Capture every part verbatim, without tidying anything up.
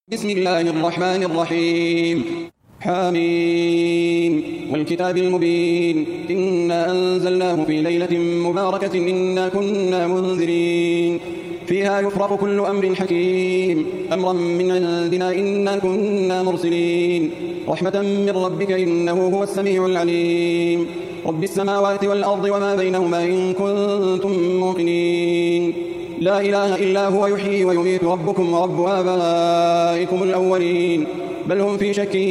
بسم الله الرحمن الرحيم. حامين والكتاب المبين إنا أنزلناه في ليلة مباركة إنا كنا منذرين فيها يفرق كل أمر حكيم أمرا من عندنا إنا كنا مرسلين رحمة من ربك إنه هو السميع العليم رب السماوات والأرض وما بينهما إن كنتم موقنين لا إله إلا هو يحيي ويميت ربكم ورب آبائكم الأولين بل هم في شك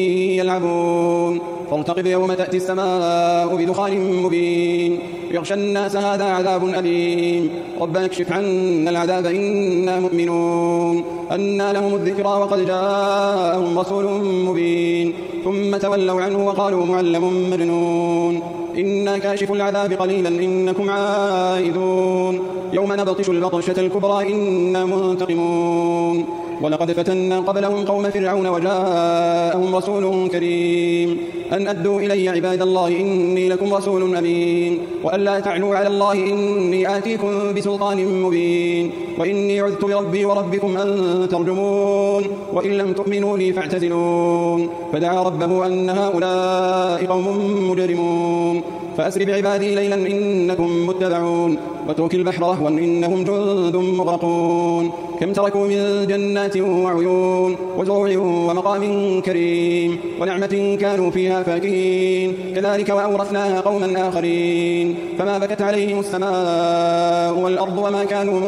يلعبون فارتقب يوم تأتي السماء بدخان مبين يغشى الناس هذا عذاب أليم ربنا اكشف عنا العذاب إنا مؤمنون أنى لهم الذكرى وقد جاءهم رسول مبين ثم تولوا عنه وقالوا معلم مجنون إنا كاشف العذاب قليلا إنكم عائدون يوم نبطش البطشة الكبرى إنا منتقمون ولقد فتنا قبلهم قوم فرعون وجاءهم رسول كريم أن أدوا إلي عباد الله إني لكم رسول أمين وأن لا تعلوا على الله إني آتيكم بسلطان مبين وإني عذت بربي وربكم أن ترجمون وإن لم تؤمنوا لي فاعتزلون فدعا ربه أن هؤلاء قوم مجرمون فأسر بعبادي ليلا إنكم متبعون واترك البحر رهوا إنهم جند مغرقون كم تركوا من جنات وعيون وزروع ومقام كريم ونعمة كانوا فيها فاكهين كذلك وأورثناها قوما آخرين فما بكت عليهم السماء والأرض وما كانوا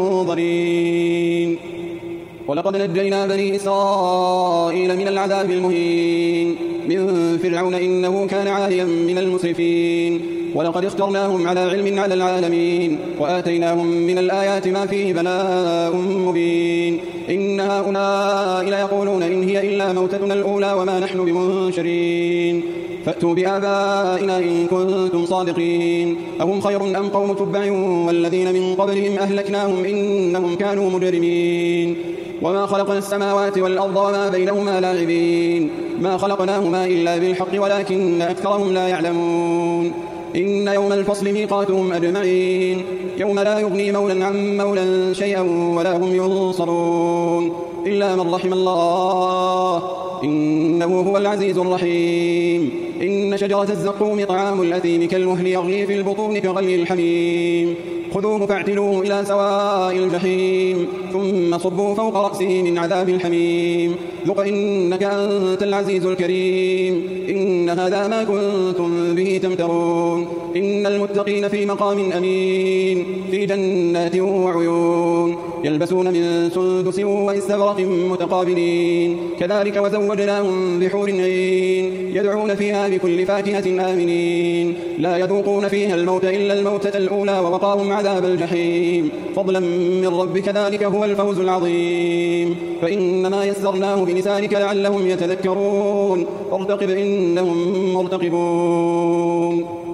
منظرين ولقد نجينا بني إسرائيل من العذاب المهين من فرعون إنه كان عاليا من المسرفين ولقد اخترناهم على علم على العالمين وآتيناهم من الآيات ما فيه بلاء مبين إن هؤلاء ليقولون إن هي إلا موتتنا الأولى وما نحن بمنشرين فأتوا بآبائنا إن كنتم صادقين أهم خير أم قوم تبع والذين من قبلهم أهلكناهم إنهم كانوا مجرمين وما خلقنا السماوات والأرض وما بينهما لاعبين ما خلقناهما إلا بالحق ولكن أكثرهم لا يعلمون إن يوم الفصل ميقاتهم أجمعين يوم لا يغني مولا عن مولا شيئا ولا هم ينصرون إلا من رحم الله إنه هو العزيز الرحيم إن شجرة الزقوم طعام الأثيم كالمهل يغلي في البطون كغلي الحميم خذوه فاعتلوه إلى سواء الجحيم ثم صبوا فوق رأسه من عذاب الحميم ذق إنك أنت العزيز الكريم إن هذا ما كنتم به تمترون إن المتقين في مقام أمين في جنات وعيون يلبسون من سندس واستبرق متقابلين كذلك وزوجناهم بحور عين يدعون فيها بكل فاكهة آمنين لا يذوقون فيها الموت إلا الموتة الأولى ووقاهم عذاب الجحيم فضلا من ربك ذلك هو الفوز العظيم فإنما يسرناه بلسانك لعلهم يتذكرون فارتقب إنهم مرتقبون